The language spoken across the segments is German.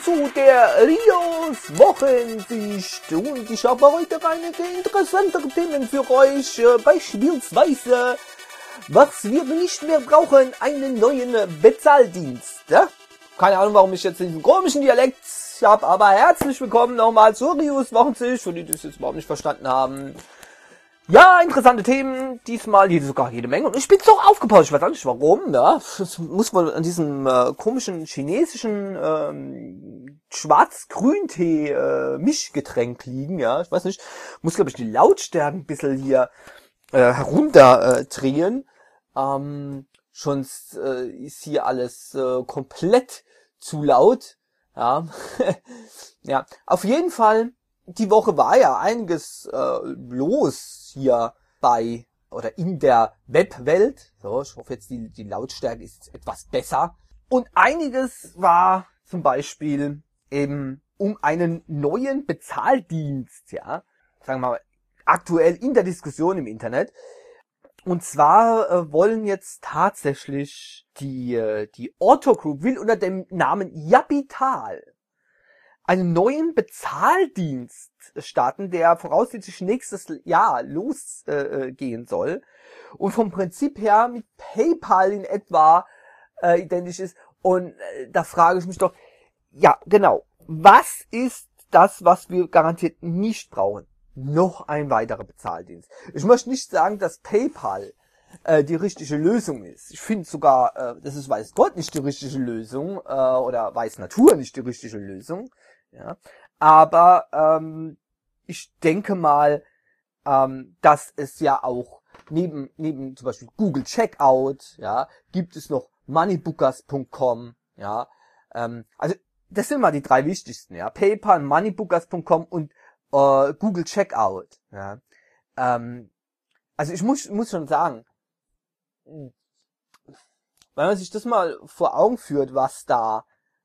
zu der Rios Wochensicht und ich habe heute einige interessantere Themen für euch, beispielsweise, was wir nicht mehr brauchen, einen neuen Bezahldienst. Ja? Keine Ahnung, warum ich jetzt diesen komischen Dialekt habe, aber herzlich willkommen nochmal zur Rios Wochensicht, für die das jetzt überhaupt nicht verstanden haben. Ja, interessante Themen, diesmal sogar jede Menge. Und ich bin so aufgepasst, ich weiß auch nicht warum, ja. Das muss wohl an diesem komischen chinesischen Schwarz-Grün-Tee Mischgetränk liegen, ja. Ich weiß nicht, muss glaube ich die Lautstärke ein bisschen hier herunterdrehen. Sonst ist hier alles komplett zu laut, ja. Ja, auf jeden Fall. Die Woche war ja einiges los hier bei oder in der Webwelt. So, ich hoffe jetzt die Lautstärke ist etwas besser. Und einiges war zum Beispiel eben um einen neuen Bezahldienst, ja, sagen wir mal, aktuell in der Diskussion im Internet. Und zwar wollen jetzt tatsächlich die Otto Group will unter dem Namen Japital einen neuen Bezahldienst starten, der voraussichtlich nächstes Jahr losgehen soll und vom Prinzip her mit PayPal in etwa identisch ist. Und da frage ich mich doch, ja genau, was ist das, was wir garantiert nicht brauchen? Noch ein weiterer Bezahldienst. Ich möchte nicht sagen, dass PayPal die richtige Lösung ist. Ich finde sogar, das ist weiß Gott nicht die richtige Lösung oder weiß Natur nicht die richtige Lösung. Ja, aber ich denke mal, dass es ja auch neben zum Beispiel Google Checkout, ja, gibt es noch moneybookers.com, ja, also das sind mal die drei wichtigsten, ja, PayPal, moneybookers.com und Google Checkout, ja, also ich muss schon sagen, wenn man sich das mal vor Augen führt, was da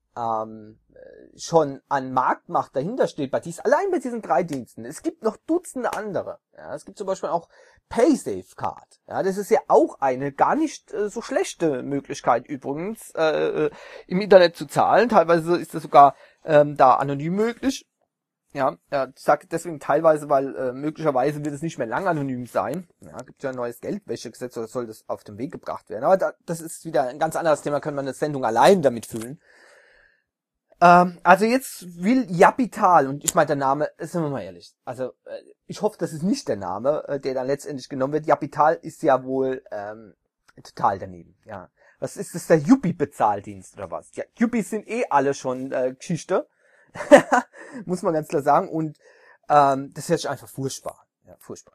schon an Marktmacht dahinter steht, allein bei diesen drei Diensten. Es gibt noch Dutzende andere. Ja, es gibt zum Beispiel auch PaySafeCard. Ja, das ist ja auch eine gar nicht so schlechte Möglichkeit übrigens, im Internet zu zahlen. Teilweise ist das sogar da anonym möglich. Ja, ich sage deswegen teilweise, weil möglicherweise wird es nicht mehr lang anonym sein. Ja, gibt ja ein neues Geldwäschegesetz, oder soll das auf den Weg gebracht werden. Aber das ist wieder ein ganz anderes Thema, können wir eine Sendung allein damit füllen. Also jetzt will Japital, und ich meine, der Name, sind wir mal ehrlich, also ich hoffe, das ist nicht der Name, der dann letztendlich genommen wird. Japital ist ja wohl total daneben, ja. Was ist das, der Yuppie-Bezahldienst oder was? Ja, Yuppies sind alle schon Geschichte, muss man ganz klar sagen, und das hört sich einfach furchtbar, ja, furchtbar.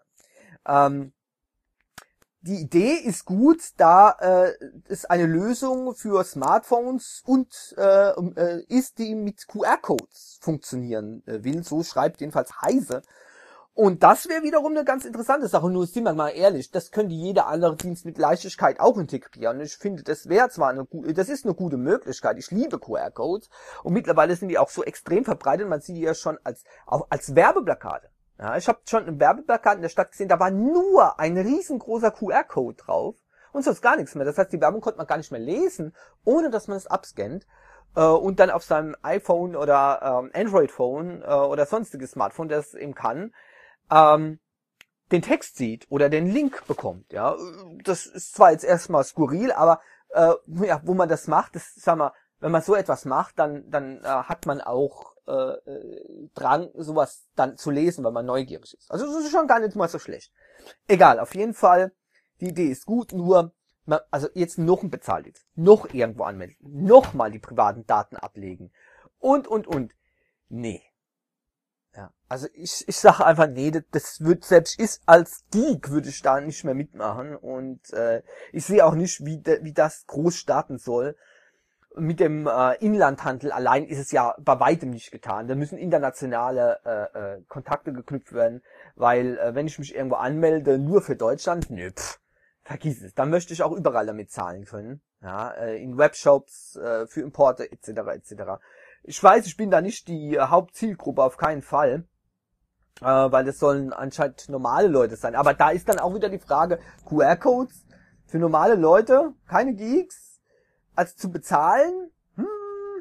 Die Idee ist gut, da es eine Lösung für Smartphones und ist, die mit QR-Codes funktionieren will. So schreibt jedenfalls Heise. Und das wäre wiederum eine ganz interessante Sache. Nur sind wir mal ehrlich, das könnte jeder andere Dienst mit Leichtigkeit auch integrieren. Ich finde, das wäre zwar das ist eine gute Möglichkeit. Ich liebe QR-Codes und mittlerweile sind die auch so extrem verbreitet. Man sieht die ja schon auch als Werbeplakate. Ja, ich habe schon ein Werbeplakat in der Stadt gesehen, da war nur ein riesengroßer QR-Code drauf und sonst gar nichts mehr. Das heißt, die Werbung konnte man gar nicht mehr lesen, ohne dass man es abscannt und dann auf seinem iPhone oder Android-Phone oder sonstiges Smartphone, das eben kann, den Text sieht oder den Link bekommt. Ja, das ist zwar jetzt erstmal skurril, aber ja, wo man das macht, das, sag mal, wenn man so etwas macht, dann hat man auch Drang, sowas dann zu lesen, weil man neugierig ist. Also das ist schon gar nicht mal so schlecht. Egal, auf jeden Fall, die Idee ist gut, nur, also jetzt noch ein Bezahldienst, noch irgendwo anmelden, noch mal die privaten Daten ablegen und. Nee. Ja, also ich sage einfach, nee, das wird, selbst ich als Geek würde ich da nicht mehr mitmachen und ich sehe auch nicht, wie das groß starten soll. Mit dem Inlandhandel allein ist es ja bei weitem nicht getan. Da müssen internationale Kontakte geknüpft werden, weil wenn ich mich irgendwo anmelde, nur für Deutschland, vergiss es. Dann möchte ich auch überall damit zahlen können. Ja, in Webshops, für Importe etc. etc. Ich weiß, ich bin da nicht die Hauptzielgruppe, auf keinen Fall, weil das sollen anscheinend normale Leute sein. Aber da ist dann auch wieder die Frage, QR-Codes für normale Leute, keine Geeks, also zu bezahlen,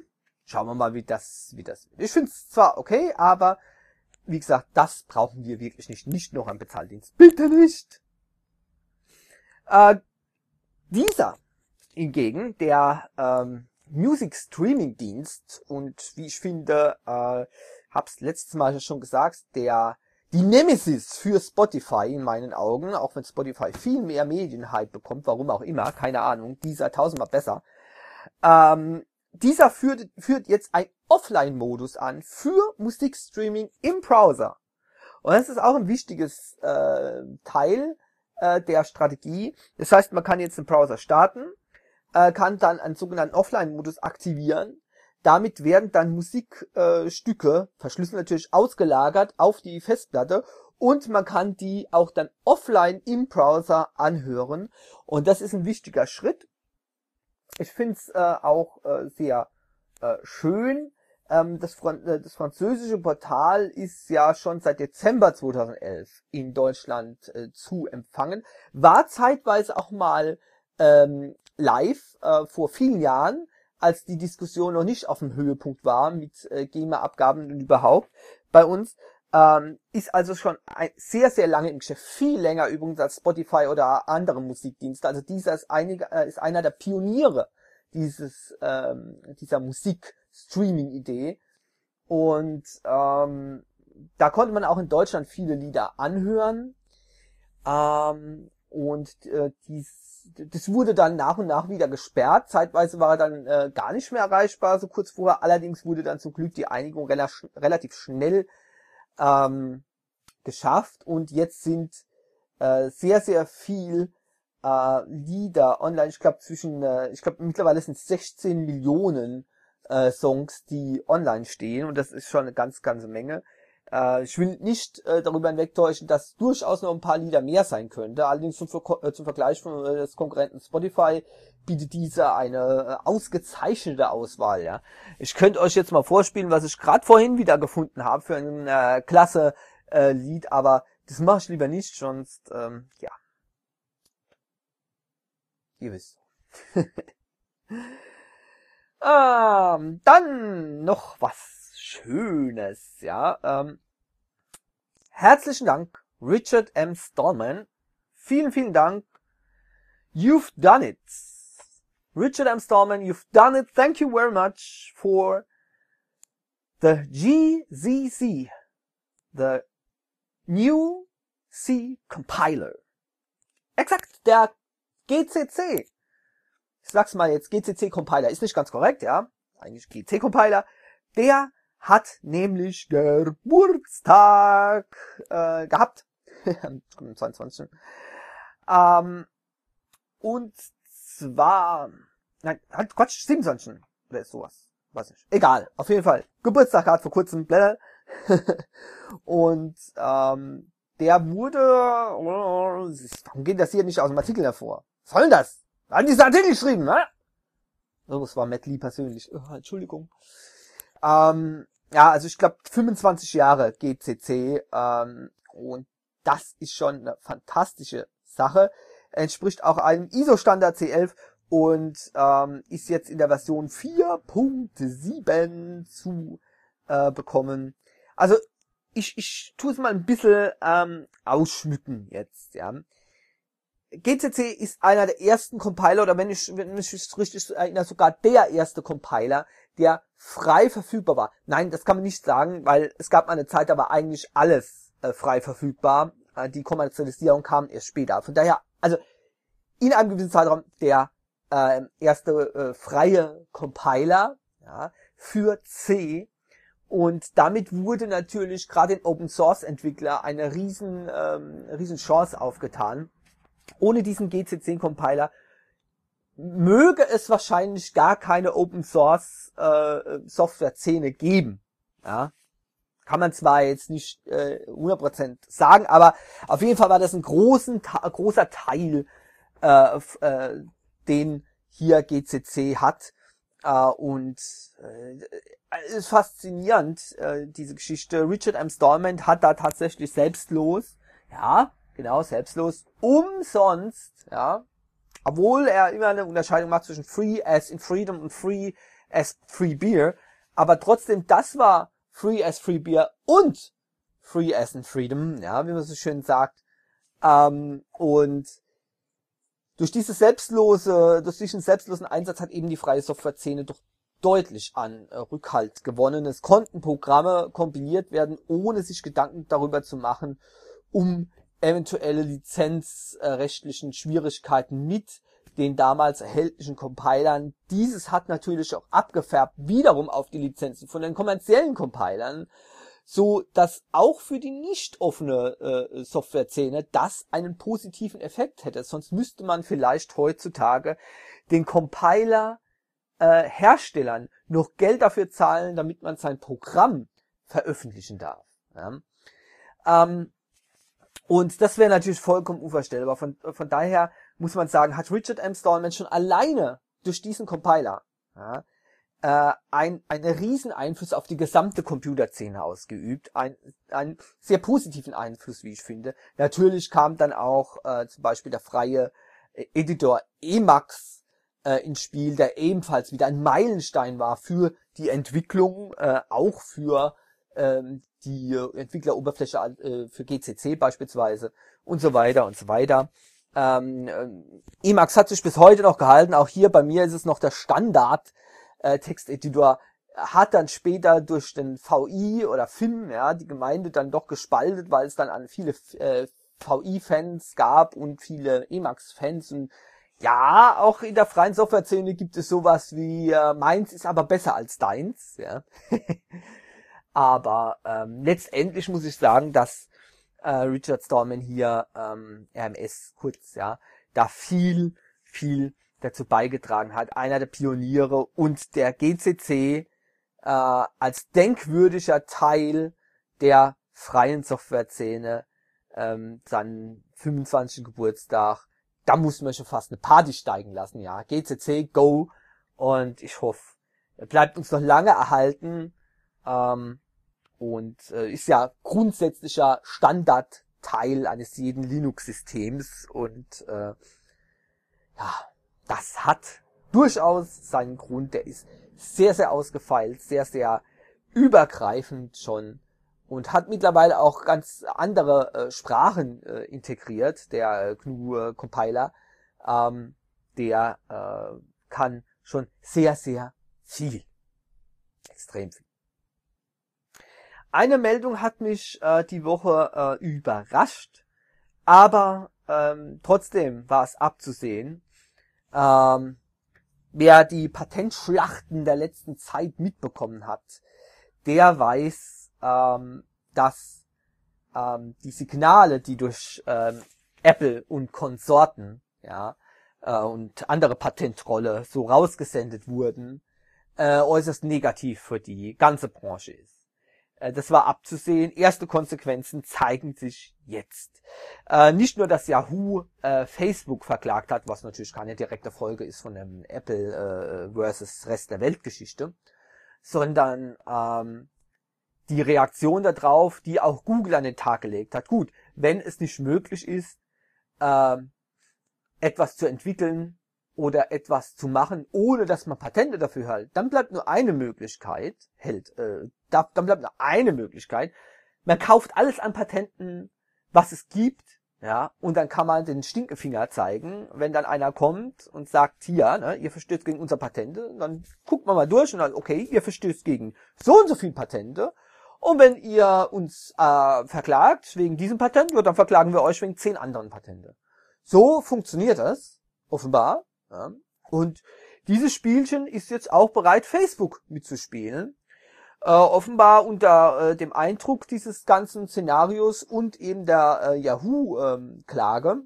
schauen wir mal, wie das wird. Ich finde es zwar okay, aber wie gesagt, das brauchen wir wirklich nicht. Nicht noch ein Bezahldienst. Bitte nicht! Dieser hingegen, der Music Streaming Dienst und wie ich finde, hab's letztes Mal schon gesagt, die Nemesis für Spotify in meinen Augen, auch wenn Spotify viel mehr Medienhype bekommt, warum auch immer, keine Ahnung, dieser tausendmal besser. Dieser führt jetzt ein Offline-Modus an für Musikstreaming im Browser. Und das ist auch ein wichtiges Teil der Strategie. Das heißt, man kann jetzt den Browser starten, kann dann einen sogenannten Offline-Modus aktivieren. Damit werden dann Musikstücke, verschlüsselt natürlich, ausgelagert auf die Festplatte und man kann die auch dann offline im Browser anhören. Und das ist ein wichtiger Schritt. Ich finde es auch sehr schön. Das französische Portal ist ja schon seit Dezember 2011 in Deutschland zu empfangen. War zeitweise auch mal live vor vielen Jahren, als die Diskussion noch nicht auf dem Höhepunkt war mit GEMA-Abgaben und überhaupt bei uns. Ist also schon sehr, sehr lange im Geschäft. Viel länger übrigens als Spotify oder andere Musikdienste. Also dieser ist einer der Pioniere dieser Musik-Streaming-Idee. Und da konnte man auch in Deutschland viele Lieder anhören. Das wurde dann nach und nach wieder gesperrt. Zeitweise war er dann gar nicht mehr erreichbar, so kurz vorher. Allerdings wurde dann zum Glück die Einigung relativ schnell geschafft. Und jetzt sind sehr, sehr viel Lieder online. Ich glaube mittlerweile sind es 16 Millionen Songs, die online stehen. Und das ist schon eine ganze Menge. Ich will nicht darüber hinwegtäuschen, dass durchaus noch ein paar Lieder mehr sein könnte. Allerdings zum Vergleich von des Konkurrenten Spotify bietet dieser eine ausgezeichnete Auswahl. Ja, ich könnte euch jetzt mal vorspielen, was ich gerade vorhin wieder gefunden habe für ein klasse Lied, aber das mache ich lieber nicht, sonst ja, ihr wisst. Dann noch was Schönes, ja. Herzlichen Dank, Richard M. Stallman. Vielen, vielen Dank. You've done it. Richard M. Stallman, you've done it. Thank you very much for the GZC, the New C Compiler. Exakt, der GCC. Ich sag's mal jetzt, GCC Compiler ist nicht ganz korrekt, ja. Eigentlich GC Compiler. Der hat nämlich Geburtstag gehabt. Am 22. Und zwar, nein, hat Quatsch, 27. Oder ist sowas. Weiß nicht. Egal, auf jeden Fall. Geburtstag hat vor kurzem. Und der wurde, warum geht das hier nicht aus dem Artikel hervor? Was soll denn das? Wer hat diesen Artikel geschrieben, ne? Oh, das war Matt Lee persönlich. Oh, Entschuldigung. Ja, also ich glaube 25 Jahre GCC und das ist schon eine fantastische Sache. Entspricht auch einem ISO-Standard C11 und ist jetzt in der Version 4.7 zu bekommen. Also ich tue es mal ein bisschen ausschmücken jetzt, ja. GCC ist einer der ersten Compiler, oder wenn ich mich richtig erinnere, sogar der erste Compiler, der frei verfügbar war. Nein, das kann man nicht sagen, weil es gab mal eine Zeit, da war eigentlich alles frei verfügbar. Die Kommerzialisierung kam erst später. Von daher, also in einem gewissen Zeitraum der erste freie Compiler, ja, für C. Und damit wurde natürlich gerade den Open Source Entwickler eine riesen Chance aufgetan. Ohne diesen GCC Compiler möge es wahrscheinlich gar keine Open Source Software-Szene geben. Ja, kann man zwar jetzt nicht 100% sagen, aber auf jeden Fall war das ein großer Teil, den hier GCC hat. Und ist faszinierend, diese Geschichte. Richard M. Stallman hat da tatsächlich selbstlos, ja, genau, selbstlos, umsonst, ja, obwohl er immer eine Unterscheidung macht zwischen Free as in Freedom und Free as Free Beer, Aber trotzdem, das war Free as Free Beer und Free as in Freedom, ja, wie man so schön sagt. Und durch diesen selbstlosen Einsatz hat eben die freie Software-Szene doch deutlich an Rückhalt gewonnen. Es konnten Programme kompiliert werden, ohne sich Gedanken darüber zu machen, um eventuelle lizenzrechtlichen Schwierigkeiten mit den damals erhältlichen Compilern. Dieses hat natürlich auch abgefärbt wiederum auf die Lizenzen von den kommerziellen Compilern, so dass auch für die nicht offene Software-Szene das einen positiven Effekt hätte. Sonst müsste man vielleicht heutzutage den Compiler Herstellern noch Geld dafür zahlen, damit man sein Programm veröffentlichen darf. Ja? Und das wäre natürlich vollkommen unvorstellbar. Von daher muss man sagen, hat Richard M. Stallman schon alleine durch diesen Compiler einen riesen Einfluss auf die gesamte Computerszene ausgeübt. Einen sehr positiven Einfluss, wie ich finde. Natürlich kam dann auch zum Beispiel der freie Editor Emacs ins Spiel, der ebenfalls wieder ein Meilenstein war für die Entwicklung, auch für die Entwickleroberfläche für GCC beispielsweise und so weiter und so weiter. Emacs hat sich bis heute noch gehalten. Auch hier bei mir ist es noch der Standard Texteditor, hat dann später durch den VI oder FIM, ja, die Gemeinde dann doch gespaltet, weil es dann an viele VI-Fans gab und viele Emacs-Fans. Und ja, auch in der freien Software-Szene gibt es sowas wie meins ist aber besser als deins. Ja. Aber letztendlich muss ich sagen, dass Richard Stallman hier RMS kurz, ja, da viel dazu beigetragen hat. Einer der Pioniere und der GCC als denkwürdiger Teil der freien Software-Szene seinen 25. Geburtstag. Da muss man schon fast eine Party steigen lassen, ja. GCC, go. Und ich hoffe, er bleibt uns noch lange erhalten. Und ist ja grundsätzlicher Standardteil eines jeden Linux-Systems. Und ja, das hat durchaus seinen Grund. Der ist sehr, sehr ausgefeilt, sehr, sehr übergreifend schon und hat mittlerweile auch ganz andere Sprachen integriert, der GNU-Compiler. Der kann schon sehr, sehr viel. Extrem viel. Eine Meldung hat mich die Woche überrascht, aber trotzdem war es abzusehen. Wer die Patentschlachten der letzten Zeit mitbekommen hat, der weiß, dass die Signale, die durch Apple und Konsorten, ja, und andere Patentrolle so rausgesendet wurden, äußerst negativ für die ganze Branche ist. Das war abzusehen. Erste Konsequenzen zeigen sich jetzt. Nicht nur, dass Yahoo Facebook verklagt hat, was natürlich keine direkte Folge ist von dem Apple versus Rest der Weltgeschichte, sondern die Reaktion darauf, die auch Google an den Tag gelegt hat. Gut, wenn es nicht möglich ist, etwas zu entwickeln oder etwas zu machen, ohne dass man Patente dafür hält, dann bleibt nur eine Möglichkeit, dann bleibt nur eine Möglichkeit. Man kauft alles an Patenten, was es gibt, ja, und dann kann man den Stinkefinger zeigen, wenn dann einer kommt und sagt, hier, ne, ihr verstößt gegen unser Patente, und dann guckt man mal durch und dann, okay, ihr verstößt gegen so und so viele Patente, und wenn ihr uns verklagt wegen diesem Patent, dann verklagen wir euch wegen 10 anderen Patente. So funktioniert das, offenbar. Ja. Und dieses Spielchen ist jetzt auch bereit, Facebook mitzuspielen. Offenbar unter dem Eindruck dieses ganzen Szenarios und eben der Yahoo-Klage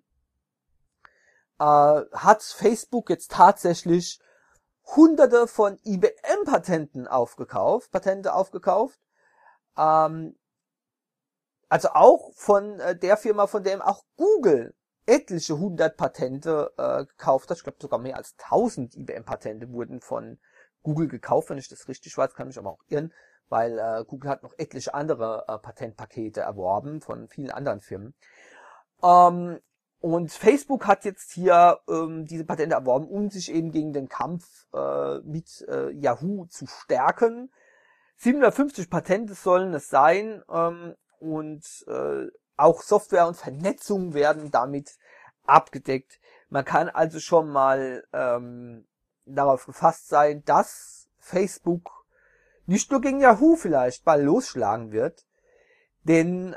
hat Facebook jetzt tatsächlich Hunderte von IBM-Patente aufgekauft. Also auch von der Firma, von der auch Google etliche 100 Patente gekauft hat. Ich glaube sogar mehr als 1000 IBM-Patente wurden von Google gekauft, wenn ich das richtig weiß, kann mich aber auch irren, weil Google hat noch etliche andere Patentpakete erworben von vielen anderen Firmen. Und Facebook hat jetzt hier diese Patente erworben, um sich eben gegen den Kampf mit Yahoo zu stärken. 750 Patente sollen es sein, und auch Software und Vernetzung werden damit abgedeckt. Man kann also schon mal darauf gefasst sein, dass Facebook nicht nur gegen Yahoo vielleicht bald losschlagen wird, denn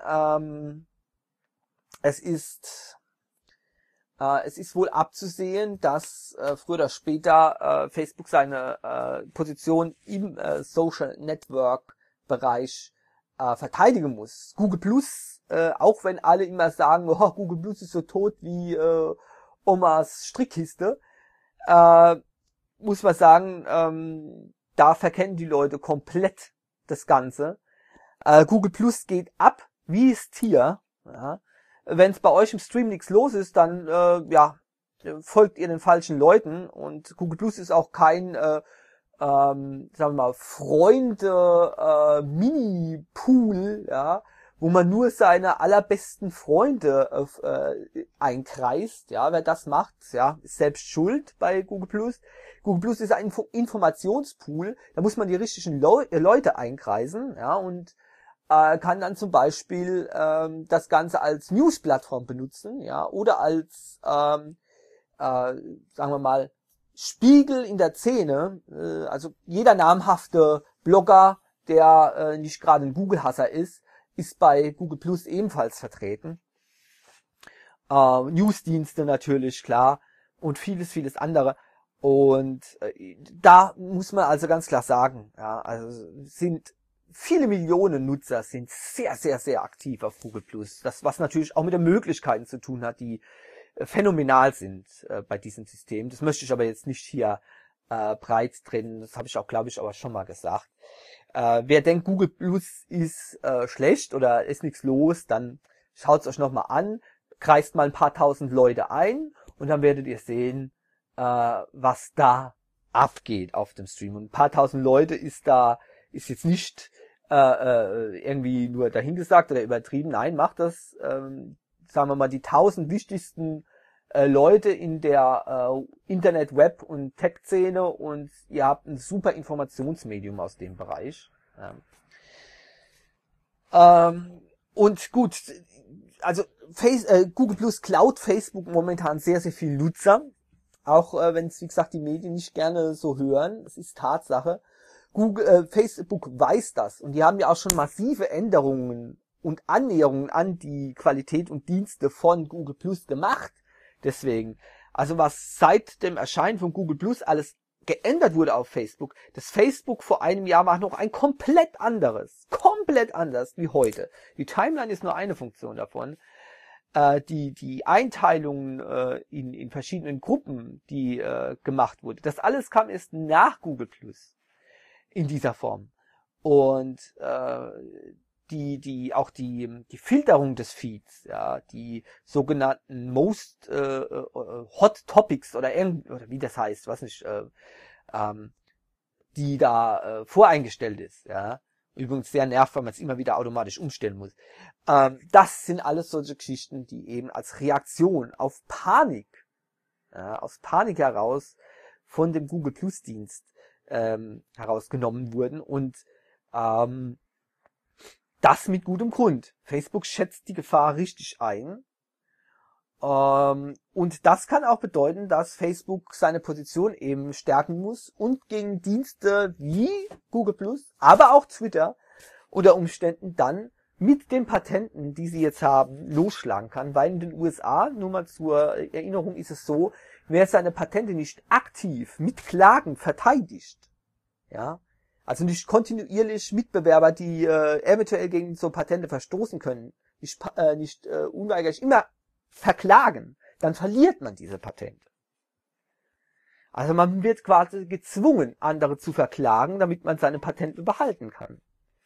es ist wohl abzusehen, dass früher oder später Facebook seine Position im Social Network Bereich verteidigen muss. Google Plus, auch wenn alle immer sagen, oh, Google Plus ist so tot wie Omas Strickkiste, muss man sagen, da verkennen die Leute komplett das Ganze. Google Plus geht ab wie es Tier. Ja. Wenn es bei euch im Stream nichts los ist, dann folgt ihr den falschen Leuten, und Google Plus ist auch kein sagen wir mal Freunde Mini-Pool, ja, wo man nur seine allerbesten Freunde einkreist. Ja, wer das macht, ja, ist selbst schuld bei Google Plus. Google Plus ist ein Informationspool, da muss man die richtigen Leute einkreisen, ja, und kann dann zum Beispiel das Ganze als News-Plattform benutzen, ja, oder als sagen wir mal Spiegel in der Szene. Also jeder namhafte Blogger, der nicht gerade ein Google-Hasser ist bei Google Plus ebenfalls vertreten. Newsdienste natürlich, klar, und vieles andere. Und da muss man also ganz klar sagen, ja, also sind viele Millionen Nutzer sind sehr, sehr, sehr aktiv auf Google Plus. Das, was natürlich auch mit den Möglichkeiten zu tun hat, die phänomenal sind bei diesem System. Das möchte ich aber jetzt nicht hier breit trennen. Das habe ich auch, glaube ich, aber schon mal gesagt. Wer denkt, Google Plus ist schlecht oder ist nichts los, dann schaut es euch nochmal an, kreist mal ein paar tausend Leute ein und dann werdet ihr sehen, was da abgeht auf dem Stream. Und ein paar tausend Leute ist jetzt nicht irgendwie nur dahingesagt oder übertrieben. Nein, macht das, sagen wir mal, die 1000 wichtigsten Leute in der Internet-, Web- und Tech-Szene, und ihr habt ein super Informationsmedium aus dem Bereich. Und gut, also Google Plus klaut Facebook momentan sehr, sehr viel Nutzer, auch wenn es, wie gesagt, die Medien nicht gerne so hören. Das ist Tatsache. Facebook weiß das, und die haben ja auch schon massive Änderungen und Annäherungen an die Qualität und Dienste von Google Plus gemacht. Deswegen, also was seit dem Erscheinen von Google Plus alles geändert wurde auf Facebook, das Facebook vor einem Jahr war noch ein komplett anders wie heute. Die Timeline ist nur eine Funktion davon. Die Einteilungen in verschiedenen Gruppen, die gemacht wurde, das alles kam erst nach Google Plus in dieser Form. Und die Filterung des Feeds, ja, die sogenannten Most Hot Topics oder wie das heißt, was nicht, die da voreingestellt ist, ja. Übrigens sehr nervt, weil man es immer wieder automatisch umstellen muss. Das sind alles solche Geschichten, die eben als Reaktion auf Panik, aus Panik heraus von dem Google Plus Dienst herausgenommen wurden, und das mit gutem Grund. Facebook schätzt die Gefahr richtig ein. Und das kann auch bedeuten, dass Facebook seine Position eben stärken muss und gegen Dienste wie Google Plus, aber auch Twitter unter Umständen dann mit den Patenten, die sie jetzt haben, losschlagen kann. Weil in den USA, nur mal zur Erinnerung, ist es so, wer seine Patente nicht aktiv mit Klagen verteidigt, ja, also nicht kontinuierlich Mitbewerber, die eventuell gegen so Patente verstoßen können, nicht unweigerlich immer verklagen, dann verliert man diese Patente. Also man wird quasi gezwungen, andere zu verklagen, damit man seine Patente behalten kann.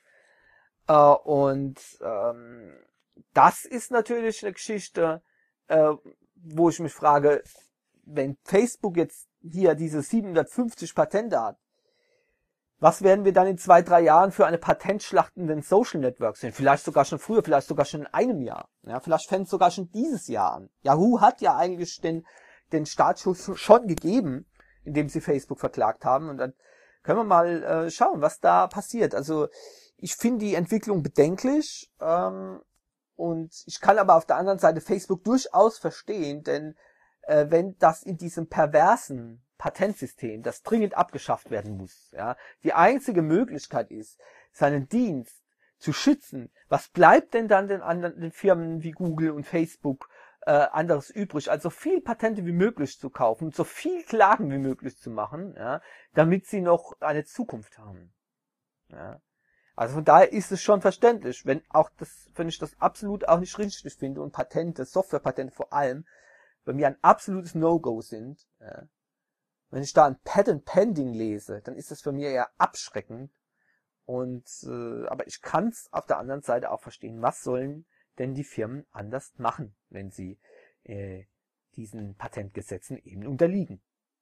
Das ist natürlich eine Geschichte, wo ich mich frage, wenn Facebook jetzt hier diese 750 Patente hat, was werden wir dann in 2-3 Jahren für eine Patentschlacht in den Social Networks sehen? Vielleicht sogar schon früher, vielleicht sogar schon in einem Jahr. Ja, vielleicht fängt es sogar schon dieses Jahr an. Yahoo hat ja eigentlich den Startschuss schon gegeben, indem sie Facebook verklagt haben. Und dann Können wir mal schauen, was da passiert. Also ich finde die Entwicklung bedenklich und ich kann aber auf der anderen Seite Facebook durchaus verstehen, denn wenn das in diesem perversen Patentsystem, das dringend abgeschafft werden muss, ja, die einzige Möglichkeit ist, seinen Dienst zu schützen, was bleibt denn dann den anderen den Firmen wie Google und Facebook anderes übrig, also viel Patente wie möglich zu kaufen, so viel Klagen wie möglich zu machen, ja, damit sie noch eine Zukunft haben. Ja. Also von daher ist es schon verständlich, wenn ich das absolut auch nicht richtig finde und Patente, Softwarepatente vor allem, bei mir ein absolutes No-Go sind. Ja. Wenn ich da ein Patent Pending lese, dann ist das für mich eher abschreckend. Aber ich kann es auf der anderen Seite auch verstehen. Was sollen denn die Firmen anders machen, wenn sie diesen Patentgesetzen eben unterliegen?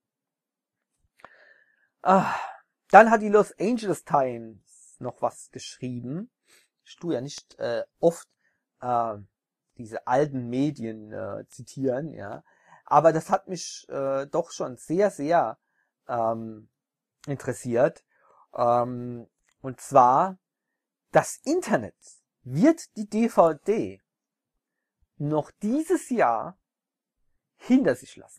Dann hat die Los Angeles Times noch was geschrieben. Ich tue ja nicht oft diese alten Medien zitieren, ja, aber das hat mich doch schon sehr, sehr interessiert. Und zwar, das Internet wird die DVD noch dieses Jahr hinter sich lassen.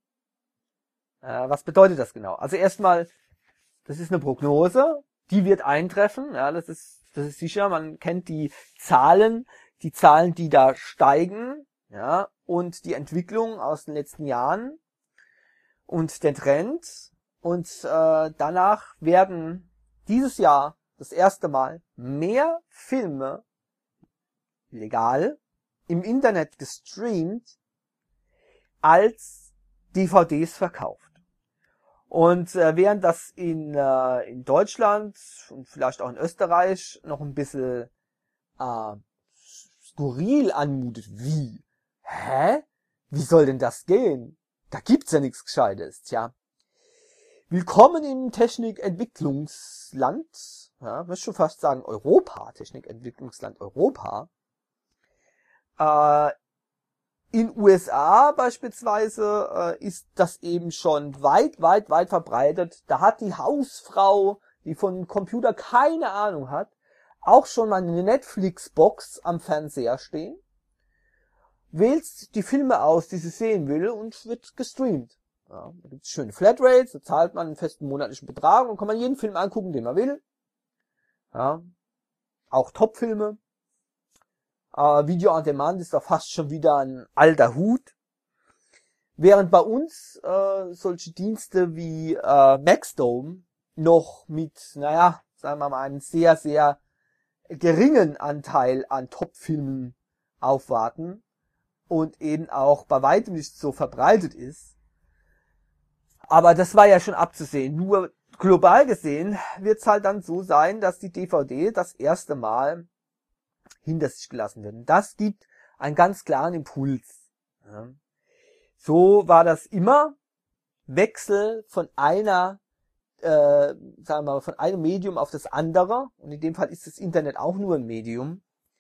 Was bedeutet das genau? Also erstmal, das ist eine Prognose, die wird eintreffen, ja, das ist sicher, man kennt die Zahlen, die da steigen, ja, und die Entwicklung aus den letzten Jahren und den Trend, und danach werden dieses Jahr das erste Mal mehr Filme legal im Internet gestreamt als DVDs verkauft. Und während das in Deutschland und vielleicht auch in Österreich noch ein bisschen skurril anmutet, wie? Hä? Wie soll denn das gehen? Da gibt's ja nichts Gescheites, tja. Willkommen im Technikentwicklungsland, ja, möchte schon fast sagen Europa, Technikentwicklungsland Europa. In USA beispielsweise ist das eben schon weit verbreitet. Da hat die Hausfrau, die von Computer keine Ahnung hat, auch schon mal eine Netflix-Box am Fernseher stehen, wählt die Filme aus, die sie sehen will, und wird gestreamt. Ja, da gibt's schöne Flatrates, da zahlt man einen festen monatlichen Betrag und kann man jeden Film angucken, den man will. Ja, auch Top-Filme. Video on Demand ist da fast schon wieder ein alter Hut. Während bei uns solche Dienste wie Maxdome noch mit, sagen wir mal, einem sehr, sehr geringen Anteil an Top-Filmen aufwarten und eben auch bei weitem nicht so verbreitet ist. Aber das war ja schon abzusehen. Nur global gesehen wird es halt dann so sein, dass die DVD das erste Mal hinter sich gelassen wird. Und das gibt einen ganz klaren Impuls. Ja. So war das immer. Wechsel von von einem Medium auf das andere. Und in dem Fall ist das Internet auch nur ein Medium.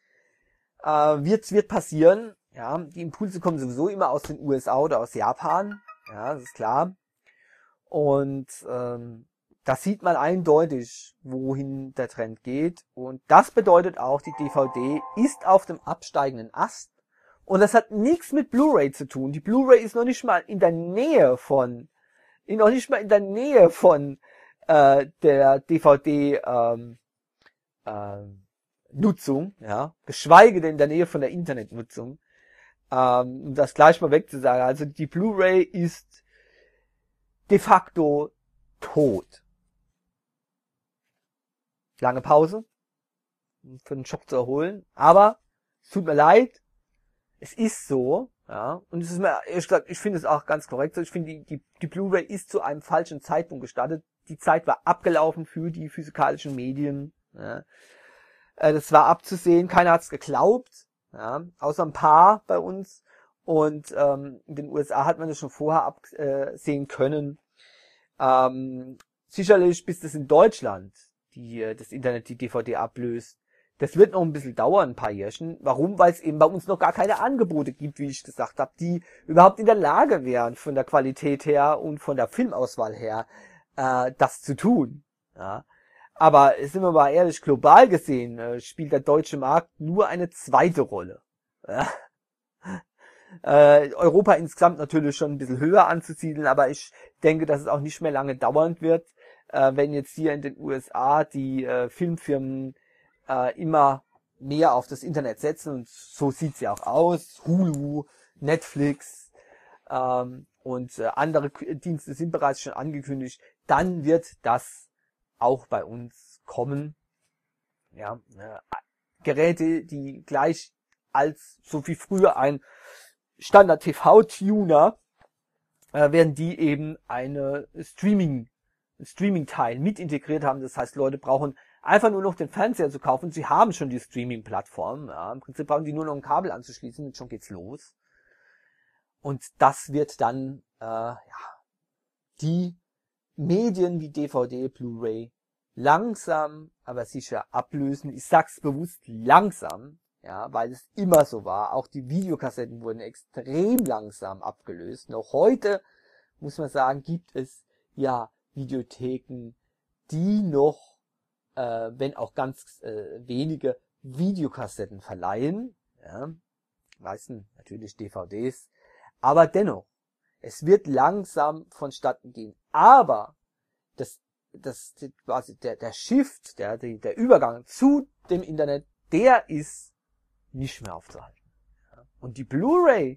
Wird passieren. Ja, die Impulse kommen sowieso immer aus den USA oder aus Japan. Ja, das ist klar. Und da sieht man eindeutig, wohin der Trend geht. Und das bedeutet auch, die DVD ist auf dem absteigenden Ast. Und das hat nichts mit Blu-ray zu tun. Die Blu-ray ist noch nicht mal in der Nähe von der DVD Nutzung, ja, geschweige denn in der Nähe von der Internetnutzung. Um das gleich mal wegzusagen. Also die Blu-ray ist de facto tot. Lange Pause, für den Schock zu erholen. Aber es tut mir leid, es ist so, ja. Und es ist mir, ich finde es auch ganz korrekt so. Ich finde, die Blu-ray ist zu einem falschen Zeitpunkt gestartet. Die Zeit war abgelaufen für die physikalischen Medien. Ja. Das war abzusehen. Keiner hat es geglaubt, ja. Außer ein paar bei uns. Und in den USA hat man das schon vorher absehen können. Sicherlich, bis das in Deutschland das Internet die DVD ablöst. Das wird noch ein bisschen dauern, ein paar Jährchen. Warum? Weil es eben bei uns noch gar keine Angebote gibt, wie ich gesagt habe, die überhaupt in der Lage wären, von der Qualität her und von der Filmauswahl her, das zu tun. Ja. Aber sind wir mal ehrlich, global gesehen spielt der deutsche Markt nur eine zweite Rolle. Ja. Europa insgesamt natürlich schon ein bisschen höher anzusiedeln, aber ich denke, dass es auch nicht mehr lange dauern wird, wenn jetzt hier in den USA die Filmfirmen immer mehr auf das Internet setzen, und so sieht's ja auch aus. Hulu, Netflix und andere Dienste sind bereits schon angekündigt. Dann wird das auch bei uns kommen. Ja, Geräte, die gleich als so wie früher ein Standard-TV-Tuner werden die eben eine Streaming-Teil mit integriert haben. Das heißt, Leute brauchen einfach nur noch den Fernseher zu kaufen. Sie haben schon die Streaming-Plattform. Ja, im Prinzip brauchen die nur noch ein Kabel anzuschließen und schon geht's los. Und das wird dann die Medien wie DVD, Blu-ray langsam, aber sicher ablösen. Ich sag's bewusst langsam, ja, weil es immer so war. Auch die Videokassetten wurden extrem langsam abgelöst. Noch heute, muss man sagen, gibt es ja Videotheken, die noch, wenn auch ganz wenige, Videokassetten verleihen. Ja, meistens natürlich DVDs. Aber dennoch, es wird langsam vonstatten gehen. Aber quasi der Shift, der Übergang zu dem Internet, der ist nicht mehr aufzuhalten. Und die Blu-ray,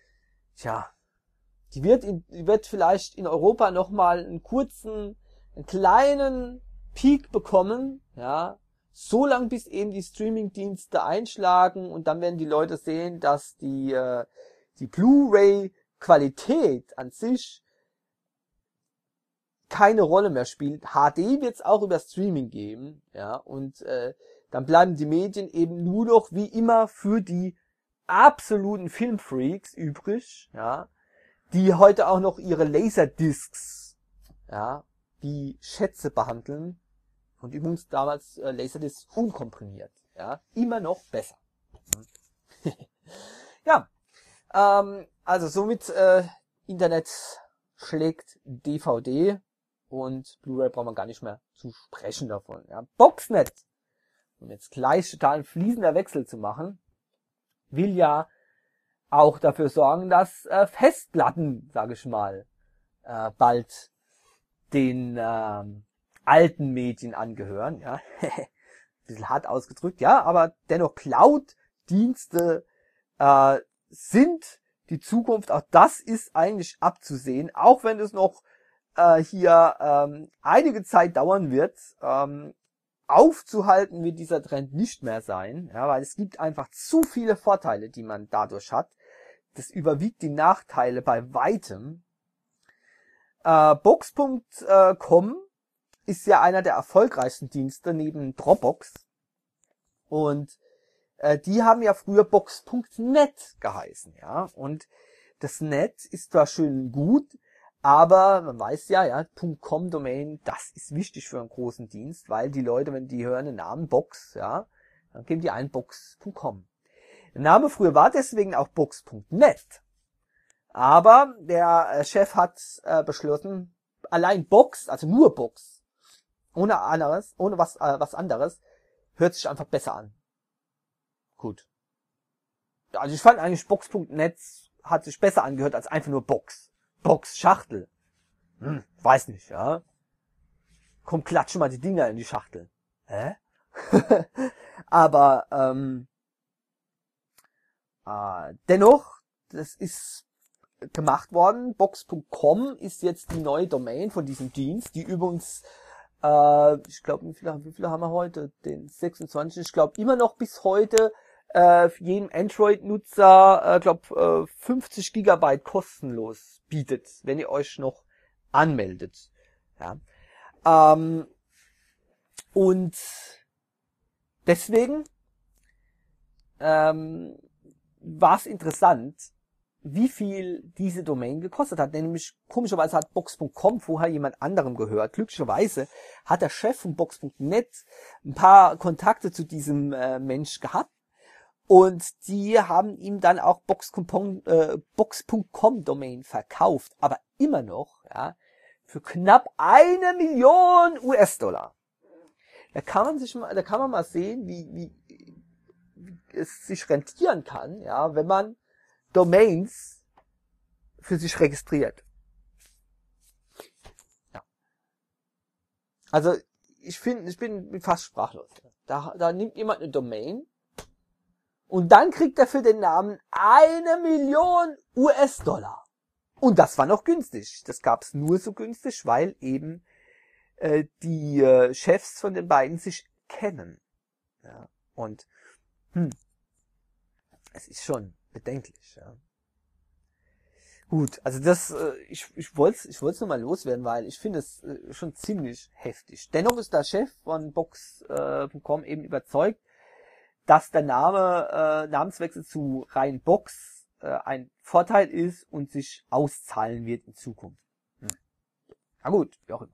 die wird vielleicht in Europa nochmal einen kleinen Peak bekommen, ja, so lang bis eben die Streaming-Dienste einschlagen, und dann werden die Leute sehen, dass die Blu-ray-Qualität an sich keine Rolle mehr spielt. HD wird es auch über Streaming geben, ja, und dann bleiben die Medien eben nur noch wie immer für die absoluten Filmfreaks übrig, ja, die heute auch noch ihre Laserdiscs, ja, wie Schätze behandeln, und übrigens damals Laserdiscs unkomprimiert, ja, immer noch besser. Ja, also somit Internet schlägt DVD. Und Blu-ray braucht man gar nicht mehr zu sprechen davon. Ja. Boxnet, um jetzt gleich total ein fließender Wechsel zu machen, will ja auch dafür sorgen, dass Festplatten, sage ich mal, bald den alten Medien angehören. Ja. Bisschen hart ausgedrückt, ja, aber dennoch Cloud-Dienste sind die Zukunft. Auch das ist eigentlich abzusehen, auch wenn es noch hier einige Zeit dauern wird. Aufzuhalten wird dieser Trend nicht mehr sein, ja, weil es gibt einfach zu viele Vorteile, die man dadurch hat. Das überwiegt die Nachteile bei weitem. Box.com ist ja einer der erfolgreichsten Dienste neben Dropbox, und die haben ja früher Box.net geheißen, ja, und das Net ist zwar schön gut, aber man weiß ja, .com-Domain, das ist wichtig für einen großen Dienst, weil die Leute, wenn die hören den Namen Box, ja, dann geben die ein Box.com. Der Name früher war deswegen auch Box.net. Aber der Chef hat beschlossen, allein Box, also nur Box, ohne was anderes, hört sich einfach besser an. Gut. Also ich fand eigentlich Box.net hat sich besser angehört als einfach nur Box. Box, Schachtel. Weiß nicht, ja. Komm, klatsch mal die Dinger in die Schachtel. Hä? Aber dennoch, das ist gemacht worden. Box.com ist jetzt die neue Domain von diesem Dienst, die übrigens, ich glaube, wie viele haben wir heute? Den 26. Ich glaube, immer noch bis heute jedem Android-Nutzer, 50 Gigabyte kostenlos bietet, wenn ihr euch noch anmeldet. Ja. Und deswegen war es interessant, wie viel diese Domain gekostet hat. Nämlich komischerweise hat Box.com vorher jemand anderem gehört. Glücklicherweise hat der Chef von Box.net ein paar Kontakte zu diesem Mensch gehabt. Und die haben ihm dann auch Box.com Domain verkauft, aber immer noch, ja, Für knapp 1 Million US-Dollar. Da kann man mal sehen, wie es sich rentieren kann, ja, wenn man Domains für sich registriert. Ja. Also, ich bin fast sprachlos. Da nimmt jemand eine Domain und dann kriegt er für den Namen 1 Million US-Dollar. Und das war noch günstig. Das gab's nur so günstig, weil eben die Chefs von den beiden sich kennen. Ja. Und es ist schon bedenklich. Ja. Gut, also das, ich wollte es nur mal loswerden, weil ich finde es schon ziemlich heftig. Dennoch ist der Chef von Box.com eben überzeugt, dass der Namenswechsel zu rein Box ein Vorteil ist und sich auszahlen wird in Zukunft. Na gut, wie auch immer.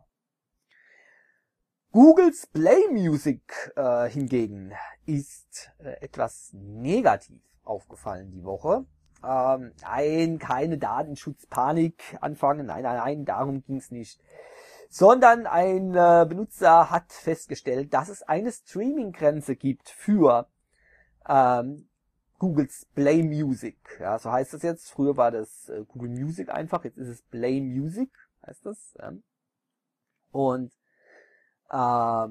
Googles Play Music hingegen ist etwas negativ aufgefallen die Woche. Nein, keine Datenschutzpanik anfangen, nein, darum ging's nicht. Sondern ein Benutzer hat festgestellt, dass es eine Streaming-Grenze gibt für Googles Play Music. Ja, so heißt das jetzt. Früher war das Google Music einfach, jetzt ist es Play Music, heißt das. Ja. Und da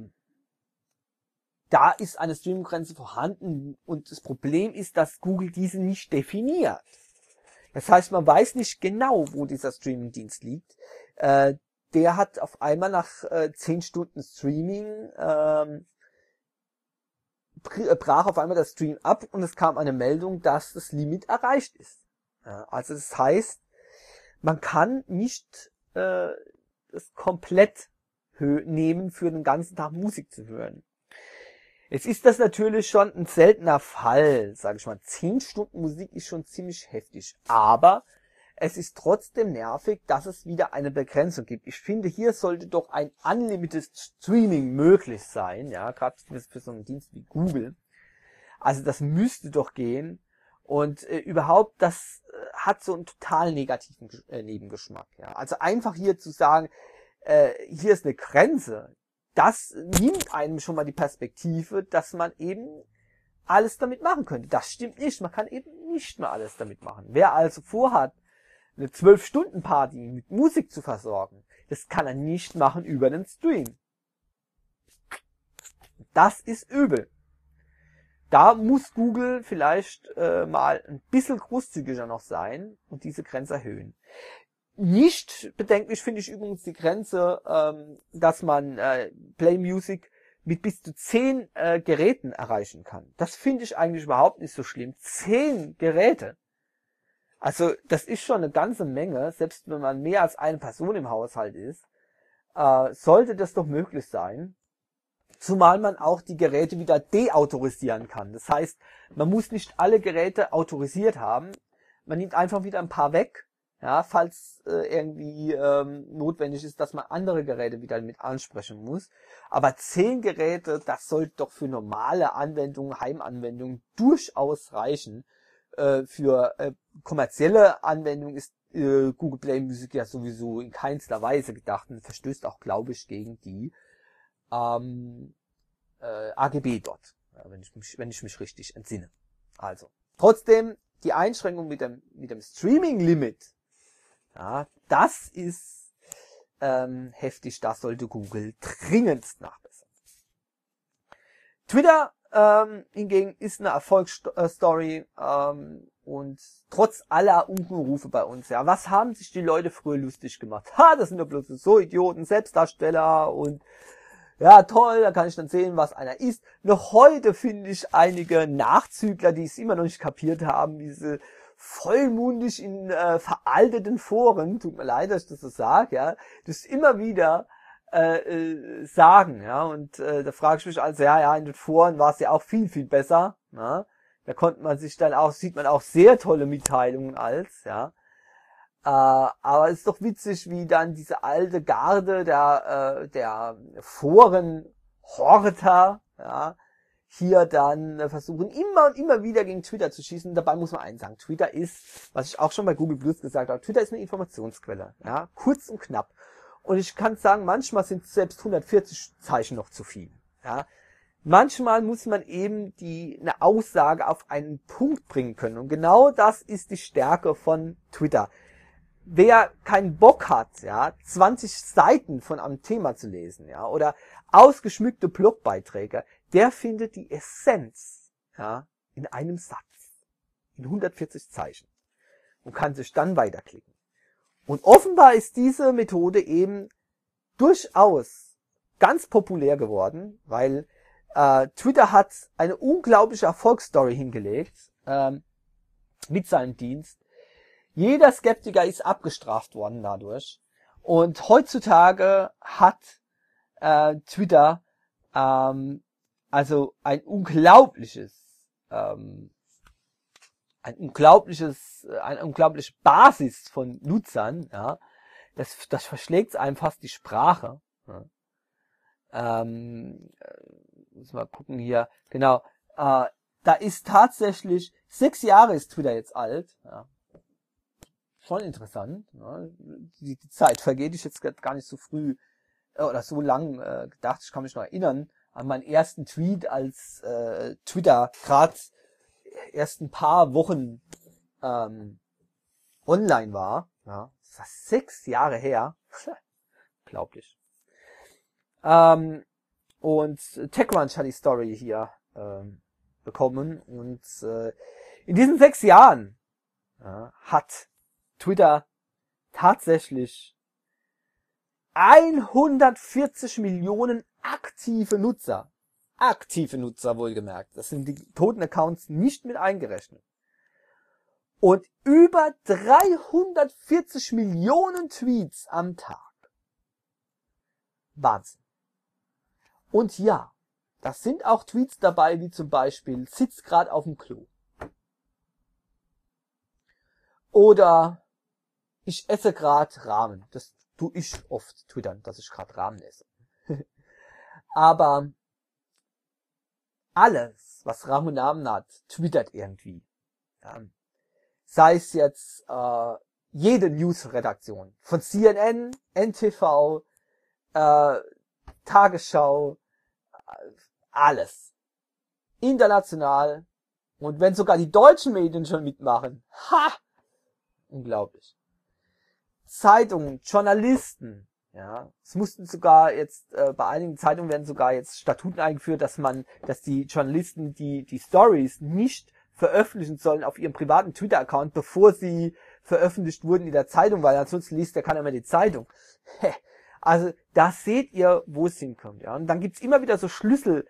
ist eine Streaming-Grenze vorhanden und das Problem ist, dass Google diese nicht definiert. Das heißt, man weiß nicht genau, wo dieser Streaming-Dienst liegt. Der hat auf einmal nach 10 Stunden Streaming brach auf einmal das Stream ab und es kam eine Meldung, dass das Limit erreicht ist. Ja, also das heißt, man kann nicht das komplett nehmen, für den ganzen Tag Musik zu hören. Jetzt ist das natürlich schon ein seltener Fall, sage ich mal. 10 Stunden Musik ist schon ziemlich heftig. Aber es ist trotzdem nervig, dass es wieder eine Begrenzung gibt. Ich finde, hier sollte doch ein Unlimited Streaming möglich sein, ja, gerade für so einen Dienst wie Google. Also das müsste doch gehen. Und überhaupt, das hat so einen total negativen Nebengeschmack. Ja. Also einfach hier zu sagen, hier ist eine Grenze, das nimmt einem schon mal die Perspektive, dass man eben alles damit machen könnte. Das stimmt nicht, man kann eben nicht mehr alles damit machen. Wer also vorhat, eine 12-Stunden-Party mit Musik zu versorgen, das kann er nicht machen über den Stream. Das ist übel. Da muss Google vielleicht mal ein bisschen großzügiger noch sein und diese Grenze erhöhen. Nicht bedenklich finde ich übrigens die Grenze, dass man Play Music mit bis zu 10 Geräten erreichen kann. Das finde ich eigentlich überhaupt nicht so schlimm. 10 Geräte. Also das ist schon eine ganze Menge, selbst wenn man mehr als eine Person im Haushalt ist, sollte das doch möglich sein. Zumal man auch die Geräte wieder deautorisieren kann. Das heißt, man muss nicht alle Geräte autorisiert haben. Man nimmt einfach wieder ein paar weg. Ja, falls irgendwie notwendig ist, dass man andere Geräte wieder mit ansprechen muss. Aber 10 Geräte, das sollte doch für normale Anwendungen, Heimanwendungen durchaus reichen. Für kommerzielle Anwendungen ist Google Play Music ja sowieso in keinster Weise gedacht und verstößt auch, glaube ich, gegen die AGB dort, ja, wenn ich mich richtig entsinne. Also, trotzdem, die Einschränkung mit dem Streaming-Limit, ja, das ist heftig, das sollte Google dringendst nachbessern. Twitter hingegen ist eine Erfolgsstory und trotz aller Unkenrufe bei uns, ja, was haben sich die Leute früher lustig gemacht? Das sind doch bloß so Idioten, Selbstdarsteller und ja, toll, da kann ich dann sehen, was einer ist. Noch heute finde ich einige Nachzügler, die es immer noch nicht kapiert haben, diese vollmundig in veralteten Foren, tut mir leid, dass ich das so sage, ja, das immer wieder sagen, ja, und da frage ich mich also, ja, in den Foren war es ja auch viel, viel besser, ja, da sieht man auch sehr tolle Mitteilungen als, ja, aber es ist doch witzig, wie dann diese alte Garde der Forenhorter, ja, hier dann versuchen, immer und immer wieder gegen Twitter zu schießen. Dabei muss man eins sagen, Twitter ist, was ich auch schon bei Google Plus gesagt habe, Twitter ist eine Informationsquelle, ja, kurz und knapp. Und ich kann sagen, manchmal sind selbst 140 Zeichen noch zu viel. Ja. Manchmal muss man eben eine Aussage auf einen Punkt bringen können. Und genau das ist die Stärke von Twitter. Wer keinen Bock hat, ja, 20 Seiten von einem Thema zu lesen, ja, oder ausgeschmückte Blogbeiträge, der findet die Essenz, ja, in einem Satz, in 140 Zeichen und kann sich dann weiterklicken. Und offenbar ist diese Methode eben durchaus ganz populär geworden, weil Twitter hat eine unglaubliche Erfolgsstory hingelegt mit seinem Dienst. Jeder Skeptiker ist abgestraft worden dadurch. Und heutzutage hat Twitter also eine unglaubliche Basis von Nutzern. Ja. Das verschlägt einem fast die Sprache. Ja. Muss mal gucken hier. Genau. Da ist tatsächlich 6 Jahre ist Twitter jetzt alt. Ja. Schon interessant. Ja. Die Zeit vergeht. Ich jetzt gar nicht so früh oder so lang gedacht. Ich kann mich noch erinnern an meinen ersten Tweet, als Twitter gerade erst ein paar Wochen online war. Ja. Das war 6 Jahre her. Unglaublich. Und TechCrunch hat die Story hier bekommen. Und in diesen 6 Jahren hat Twitter tatsächlich 140 Millionen aktive Nutzer wohlgemerkt. Das sind die toten Accounts nicht mit eingerechnet. Und über 340 Millionen Tweets am Tag. Wahnsinn. Und ja, das sind auch Tweets dabei, wie zum Beispiel, sitzt gerade auf dem Klo. Oder ich esse gerade Ramen. Das tue ich oft twittern, dass ich gerade Ramen esse. Aber alles, was Rang und Namen hat, twittert irgendwie. Ja. Sei es jetzt jede News-Redaktion. Von CNN, NTV, Tagesschau, alles. International. Und wenn sogar die deutschen Medien schon mitmachen. Ha! Unglaublich. Zeitungen, Journalisten, ja, es mussten sogar jetzt, bei einigen Zeitungen werden sogar jetzt Statuten eingeführt, dass die Journalisten die Stories nicht veröffentlichen sollen auf ihrem privaten Twitter-Account, bevor sie veröffentlicht wurden in der Zeitung, weil ansonsten liest ja keiner mehr die Zeitung. Also, da seht ihr, wo es hinkommt, ja. Und dann gibt's immer wieder so Schlüsselfälle,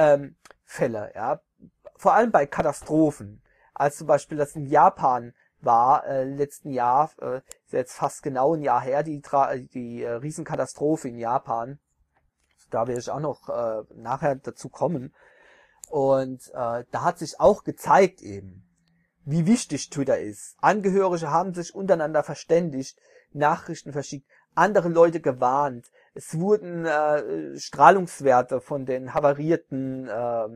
ja. Vor allem bei Katastrophen. Als zum Beispiel das in Japan war, letzten Jahr, ist jetzt fast genau ein Jahr her, die Riesenkatastrophe in Japan. Da werde ich auch noch nachher dazu kommen. Und da hat sich auch gezeigt eben, wie wichtig Twitter ist. Angehörige haben sich untereinander verständigt, Nachrichten verschickt, andere Leute gewarnt. Es wurden Strahlungswerte von den havarierten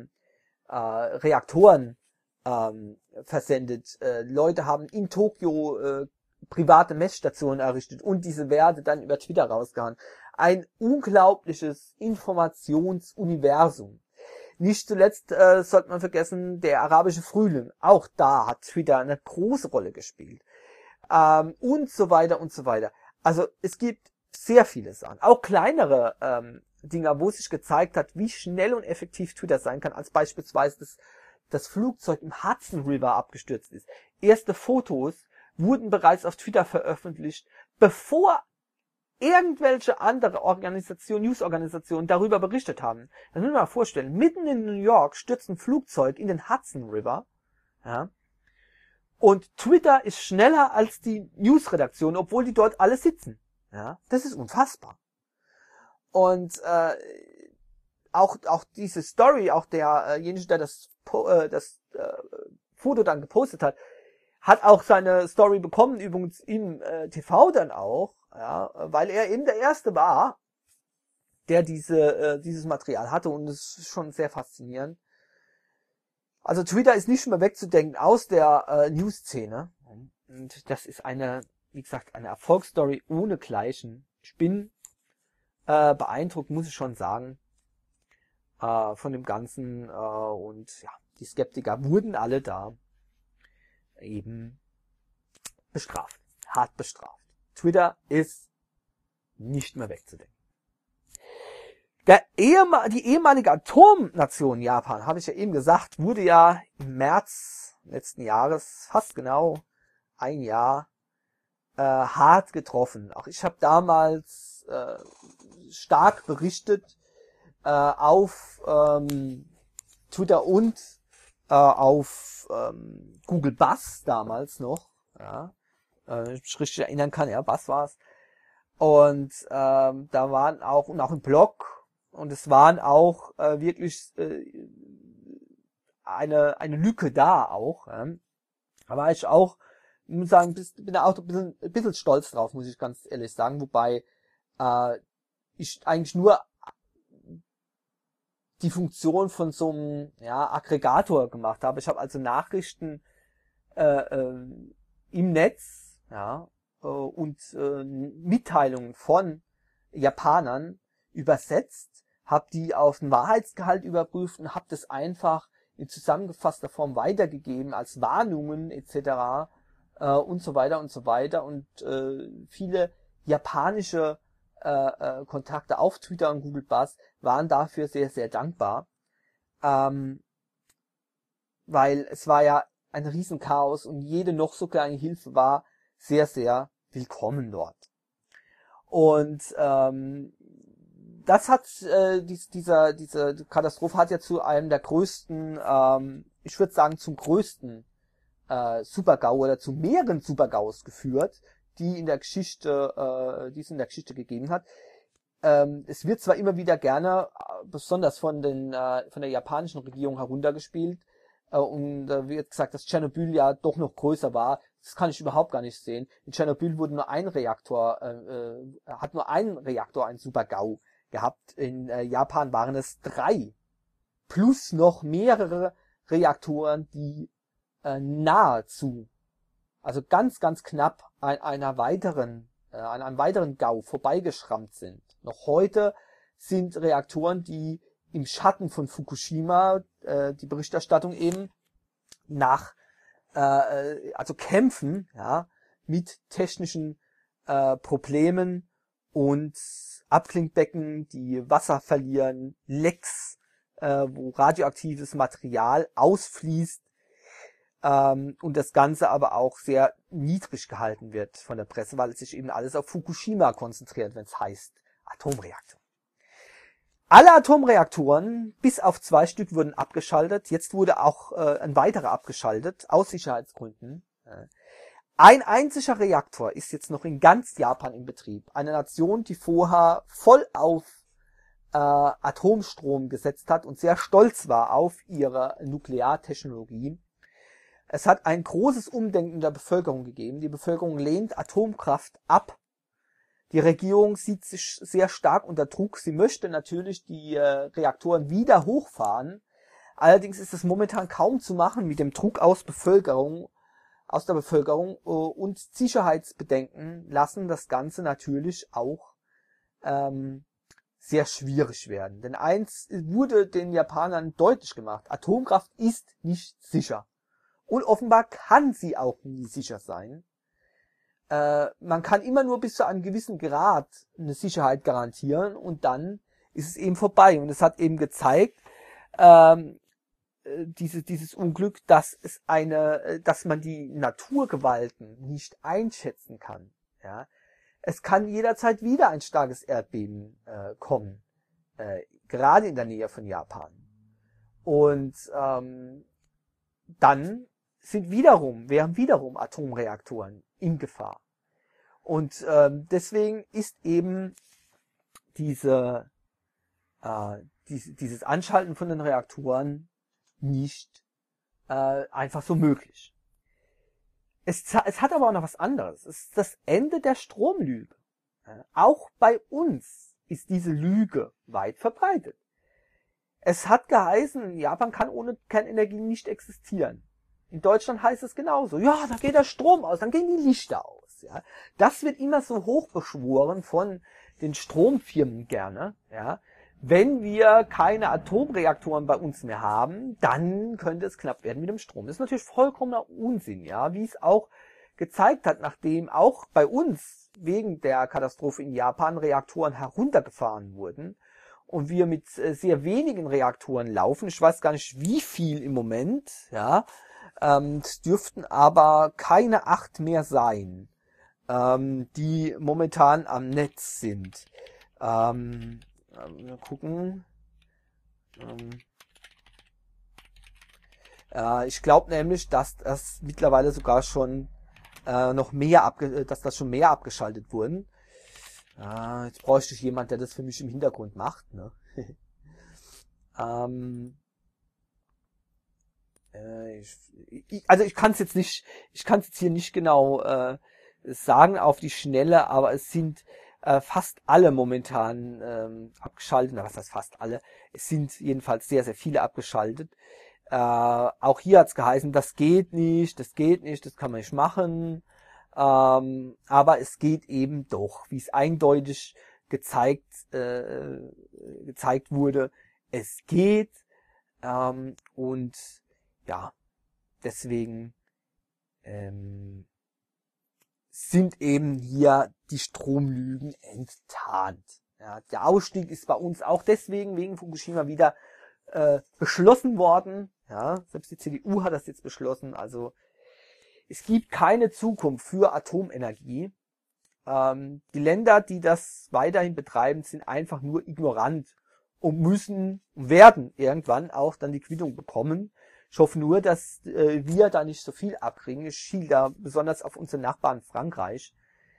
Reaktoren versendet. Leute haben in Tokio private Messstationen errichtet und diese Werte dann über Twitter rausgehauen. Ein unglaubliches Informationsuniversum. Nicht zuletzt sollte man vergessen, der arabische Frühling. Auch da hat Twitter eine große Rolle gespielt. Und so weiter und so weiter. Also es gibt sehr viele Sachen. Auch kleinere Dinger, wo sich gezeigt hat, wie schnell und effektiv Twitter sein kann, als beispielsweise das Flugzeug im Hudson River abgestürzt ist. Erste Fotos wurden bereits auf Twitter veröffentlicht, bevor irgendwelche andere Newsorganisationen darüber berichtet haben. Das muss man mal vorstellen. Mitten in New York stürzt ein Flugzeug in den Hudson River. Ja, und Twitter ist schneller als die Newsredaktion, obwohl die dort alle sitzen. Ja, das ist unfassbar. Und auch diese Story, auch derjenige, der das Foto dann gepostet hat auch seine Story bekommen, übrigens im TV dann auch, ja, weil er eben der Erste war, der dieses Material hatte, und das ist schon sehr faszinierend. Also Twitter ist nicht mehr wegzudenken aus der News-Szene, und das ist wie gesagt, eine Erfolgsstory ohnegleichen. Ich bin beeindruckt, muss ich schon sagen, von dem Ganzen. Und ja, die Skeptiker wurden alle da eben bestraft, hart bestraft. Twitter ist nicht mehr wegzudenken. Die ehemalige Atomnation Japan, habe ich ja eben gesagt, wurde ja im März letzten Jahres, fast genau ein Jahr, hart getroffen. Auch ich habe damals stark berichtet auf Twitter und auf Google Buzz damals noch. Ja, ich mich richtig erinnern kann, ja, Buzz war's. Und da waren auch, und auch im Blog, und es waren auch wirklich eine Lücke da auch. Ja. Da war ich auch, ich muss sagen, bin da auch ein bisschen stolz drauf, muss ich ganz ehrlich sagen, wobei ich eigentlich nur die Funktion von so einem Aggregator gemacht habe. Ich habe also Nachrichten im Netz, ja, und Mitteilungen von Japanern übersetzt, habe die auf den Wahrheitsgehalt überprüft und habe das einfach in zusammengefasster Form weitergegeben als Warnungen etc. Und so weiter und so weiter. Und viele japanische Kontakte auf Twitter und Google Buzz waren dafür sehr, sehr dankbar, weil es war ja ein Riesenchaos und jede noch so kleine Hilfe war sehr, sehr willkommen dort. Und das hat diese Katastrophe hat ja zu einem der größten, ich würde sagen zum größten Super-GAU oder zu mehreren Super-GAUs geführt, die es in der Geschichte gegeben hat. Es wird zwar immer wieder gerne, besonders von der japanischen Regierung heruntergespielt, und da wird gesagt, dass Tschernobyl ja doch noch größer war. Das kann ich überhaupt gar nicht sehen. In Tschernobyl wurde nur ein Reaktor, hat nur ein Reaktor einen Super-GAU gehabt. In Japan waren es 3. Plus noch mehrere Reaktoren, die nahezu, also ganz, ganz knapp an einem weiteren GAU vorbeigeschrammt sind. Noch heute sind Reaktoren, die im Schatten von Fukushima, die Berichterstattung eben also kämpfen, ja, mit technischen Problemen und Abklingbecken, die Wasser verlieren, Lecks, wo radioaktives Material ausfließt, und das Ganze aber auch sehr niedrig gehalten wird von der Presse, weil es sich eben alles auf Fukushima konzentriert, wenn es heißt Atomreaktor. Alle Atomreaktoren, bis auf 2 Stück, wurden abgeschaltet. Jetzt wurde auch ein weiterer abgeschaltet, aus Sicherheitsgründen. Ein einziger Reaktor ist jetzt noch in ganz Japan in Betrieb. Eine Nation, die vorher voll auf Atomstrom gesetzt hat und sehr stolz war auf ihre Nukleartechnologie. Es hat ein großes Umdenken der Bevölkerung gegeben. Die Bevölkerung lehnt Atomkraft ab. Die Regierung sieht sich sehr stark unter Druck. Sie möchte natürlich die Reaktoren wieder hochfahren. Allerdings ist es momentan kaum zu machen mit dem Druck aus der Bevölkerung, und Sicherheitsbedenken lassen das Ganze natürlich auch sehr schwierig werden. Denn eins wurde den Japanern deutlich gemacht: Atomkraft ist nicht sicher. Und offenbar kann sie auch nie sicher sein. Man kann immer nur bis zu einem gewissen Grad eine Sicherheit garantieren und dann ist es eben vorbei. Und es hat eben gezeigt, dieses Unglück, dass man die Naturgewalten nicht einschätzen kann. Ja, es kann jederzeit wieder ein starkes Erdbeben kommen, gerade in der Nähe von Japan. Und dann wären wiederum Atomreaktoren in Gefahr. Und deswegen ist eben dieses Anschalten von den Reaktoren nicht einfach so möglich. Es hat aber auch noch was anderes. Es ist das Ende der Stromlüge. Auch bei uns ist diese Lüge weit verbreitet. Es hat geheißen, Japan kann ohne Kernenergie nicht existieren. In Deutschland heißt es genauso. Ja, da geht der Strom aus, dann gehen die Lichter aus. Ja. Das wird immer so hochbeschworen von den Stromfirmen gerne, ja, wenn wir keine Atomreaktoren bei uns mehr haben, dann könnte es knapp werden mit dem Strom. Das ist natürlich vollkommener Unsinn, ja, wie es auch gezeigt hat, nachdem auch bei uns wegen der Katastrophe in Japan Reaktoren heruntergefahren wurden und wir mit sehr wenigen Reaktoren laufen. Ich weiß gar nicht, wie viel im Moment, ja, es dürften aber keine 8 mehr sein, die momentan am Netz sind. Mal gucken. Ich glaube nämlich, dass das mittlerweile sogar schon noch mehr dass das schon mehr abgeschaltet wurden. Jetzt bräuchte ich jemand, der das für mich im Hintergrund macht, ne? Also ich kann es jetzt hier nicht genau sagen auf die Schnelle, aber es sind fast alle momentan abgeschaltet. Na, was heißt fast alle? Es sind jedenfalls sehr, sehr viele abgeschaltet. Auch hier hat es geheißen, das geht nicht, das kann man nicht machen. Aber es geht eben doch, wie es eindeutig gezeigt wurde, es geht. Und ja, deswegen sind eben hier die Stromlügen enttarnt. Ja, der Ausstieg ist bei uns auch deswegen wegen Fukushima wieder beschlossen worden. Ja, selbst die CDU hat das jetzt beschlossen. Also es gibt keine Zukunft für Atomenergie. Die Länder, die das weiterhin betreiben, sind einfach nur ignorant und werden irgendwann auch dann die Quittung bekommen. Ich hoffe nur, dass wir da nicht so viel abkriegen. Ich schiele da besonders auf unsere Nachbarn Frankreich,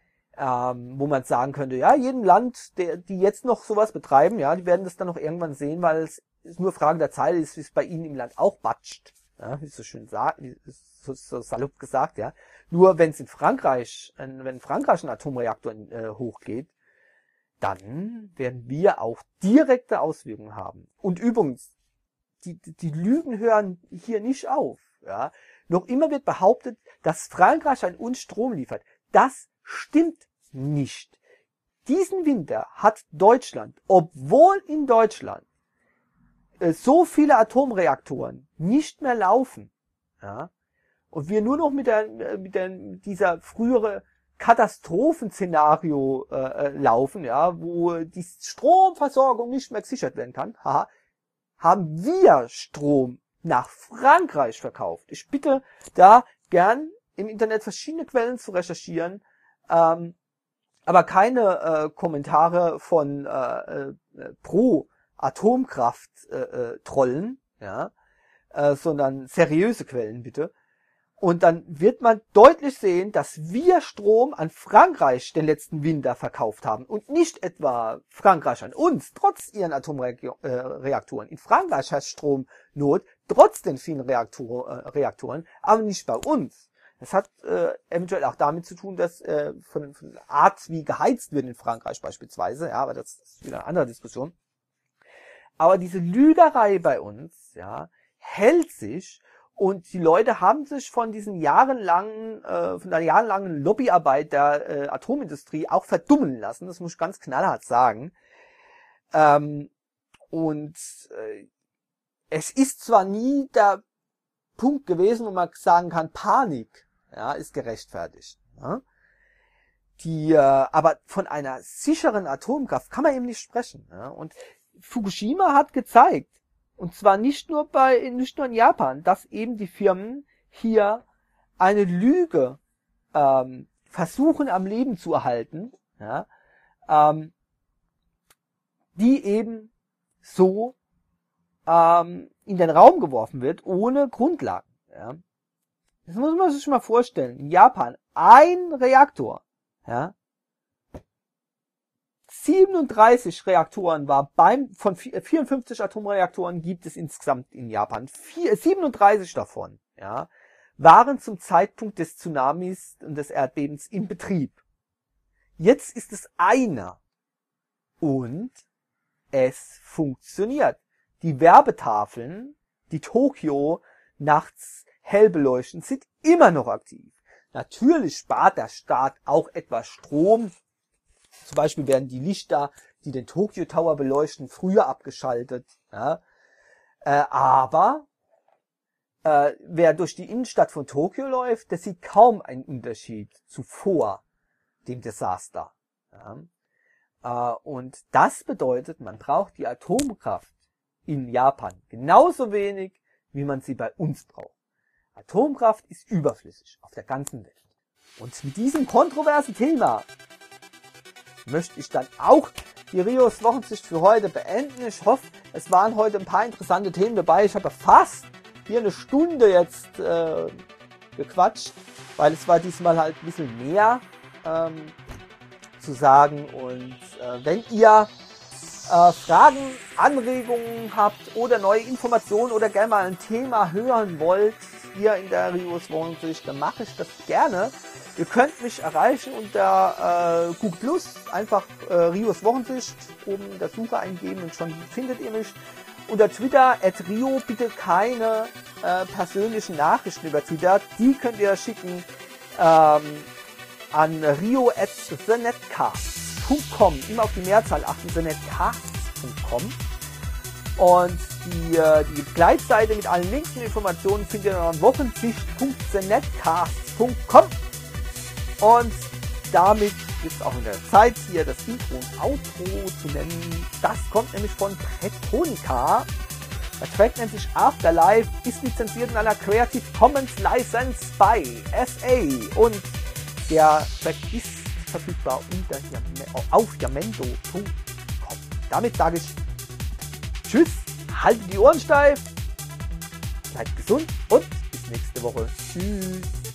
wo man sagen könnte, ja, jedem Land, die jetzt noch sowas betreiben, ja, die werden das dann noch irgendwann sehen, weil es ist nur Frage der Zeit, ist, wie es bei ihnen im Land auch batscht. Ja, wie es so schön sagt, so salopp gesagt, ja. Nur wenn es in Frankreich, wenn Frankreich ein Atomreaktor hochgeht, dann werden wir auch direkte Auswirkungen haben. Und übrigens, die Lügen hören hier nicht auf. Ja. Noch immer wird behauptet, dass Frankreich an uns Strom liefert. Das stimmt nicht. Diesen Winter hat Deutschland, obwohl in Deutschland so viele Atomreaktoren nicht mehr laufen, ja, und wir nur noch mit dieser frühere Katastrophenszenario laufen, ja, wo die Stromversorgung nicht mehr gesichert werden kann, haben wir Strom nach Frankreich verkauft. Ich bitte da gern im Internet verschiedene Quellen zu recherchieren, aber keine Kommentare von pro Atomkraft trollen, ja, sondern seriöse Quellen bitte. Und dann wird man deutlich sehen, dass wir Strom an Frankreich den letzten Winter verkauft haben und nicht etwa Frankreich an uns, trotz ihren Atomreaktoren. In Frankreich herrscht Stromnot, trotz den vielen Reaktoren, aber nicht bei uns. Das hat eventuell auch damit zu tun, dass von der Art, wie geheizt wird in Frankreich beispielsweise, ja, aber das ist wieder eine andere Diskussion. Aber diese Lügerei bei uns, ja, hält sich. Und die Leute haben sich von der jahrelangen Lobbyarbeit der Atomindustrie auch verdummen lassen. Das muss ich ganz knallhart sagen. Es ist zwar nie der Punkt gewesen, wo man sagen kann, Panik, ja, ist gerechtfertigt. Ja? Aber von einer sicheren Atomkraft kann man eben nicht sprechen. Ja? Und Fukushima hat gezeigt, und zwar nicht nur in Japan, dass eben die Firmen hier eine Lüge versuchen am Leben zu erhalten, ja, die eben so in den Raum geworfen wird, ohne Grundlagen. Ja. Das muss man sich mal vorstellen. In Japan ein Reaktor, ja, 37 Reaktoren von 54 Atomreaktoren gibt es insgesamt in Japan. 37 davon, ja, waren zum Zeitpunkt des Tsunamis und des Erdbebens in Betrieb. Jetzt ist es einer. Und es funktioniert. Die Werbetafeln, die Tokio nachts hell beleuchten, sind immer noch aktiv. Natürlich spart der Staat auch etwas Strom, Zum Beispiel werden die Lichter, die den Tokyo Tower beleuchten, früher abgeschaltet. Ja. Aber wer durch die Innenstadt von Tokio läuft, der sieht kaum einen Unterschied zu vor dem Desaster. Ja. Und das bedeutet, man braucht die Atomkraft in Japan genauso wenig, wie man sie bei uns braucht. Atomkraft ist überflüssig auf der ganzen Welt. Und mit diesem kontroversen Thema möchte ich dann auch die Rios Wochensicht für heute beenden. Ich hoffe, es waren heute ein paar interessante Themen dabei. Ich habe fast hier eine Stunde jetzt gequatscht, weil es war diesmal halt ein bisschen mehr zu sagen. Und wenn ihr Fragen, Anregungen habt oder neue Informationen oder gerne mal ein Thema hören wollt hier in der Rios Wochensicht, dann mache ich das gerne. Ihr könnt mich erreichen unter Google Plus, einfach Rios Wochensicht oben in der Suche eingeben und schon findet ihr mich. Unter Twitter @Rio, bitte keine persönlichen Nachrichten über Twitter, die könnt ihr schicken an rio@thenetcast.com, immer auf die Mehrzahl achten, thenetcast.com. Und die Begleitseite mit allen Links und Informationen findet ihr an wochensicht.thenetcast.com. Und damit ist auch in der Zeit, hier das Intro und Outro zu nennen. Das kommt nämlich von Pretonica. Der Track nennt sich Afterlife, ist lizenziert in einer Creative Commons License by SA. Und der Track ist verfügbar auf Yamendo.com. Damit sage ich Tschüss, haltet die Ohren steif, bleibt gesund und bis nächste Woche. Tschüss.